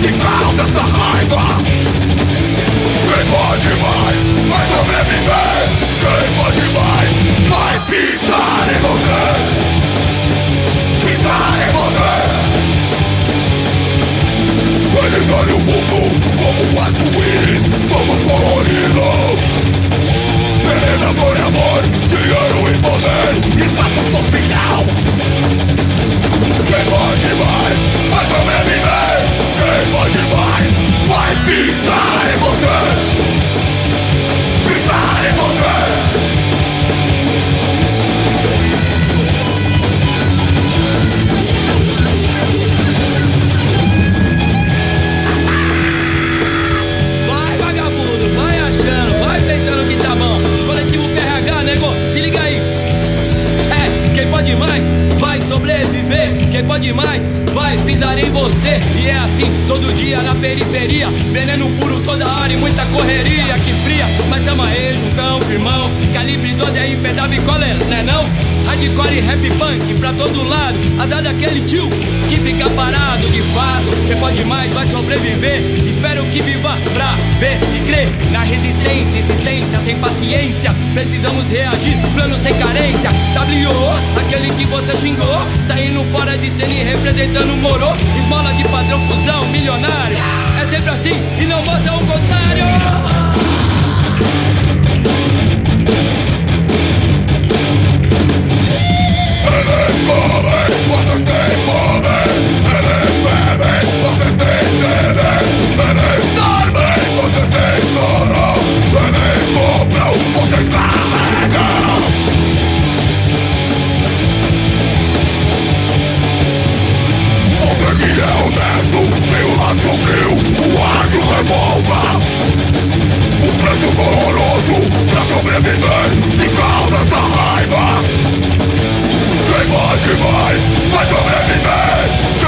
e causa essa raiva. Quem pode mais vai sobreviver. Quem pode mais vai pisar em você. Pisar em você. Eles olham o mundo como um arco-íris, como colorido. Beleza, por amor, dinheiro e poder, status social. Quem pode mais vai sobreviver. Quem pode mais vai pisar em você. Pisar em você. Quem pode mais vai sobreviver. Quem pode mais vai pisar em você. E é assim todo dia na periferia, veneno puro toda hora e muita correria que fria. Mas tamo aí, juntão, firmão, calibre 12 aí, pedal e cola, né não? Hardcore e rap punk pra todo lado. Azar daquele tio que fica parado de fato. Quem pode mais vai sobreviver. Espero que viva pra ver e crer na resistência, insistência, sem paciência. Precisamos reagir, plano sem carência. W.O., aquele que você xingou, saindo fora de cena e representando o moro. Esmola de padrão, fusão, milionário. É sempre assim e não mostra o contrário. Eles comem, vocês têm fome. Eles bebem, vocês têm sede. Eles dormem, vocês têm sono. Eles compram, vocês carregam. O sangue é honesto, tem o lado sombrio, o ágio revolva. O preço doloroso pra sobreviver e causa essa raiva. Quem pode mais vai sobreviver.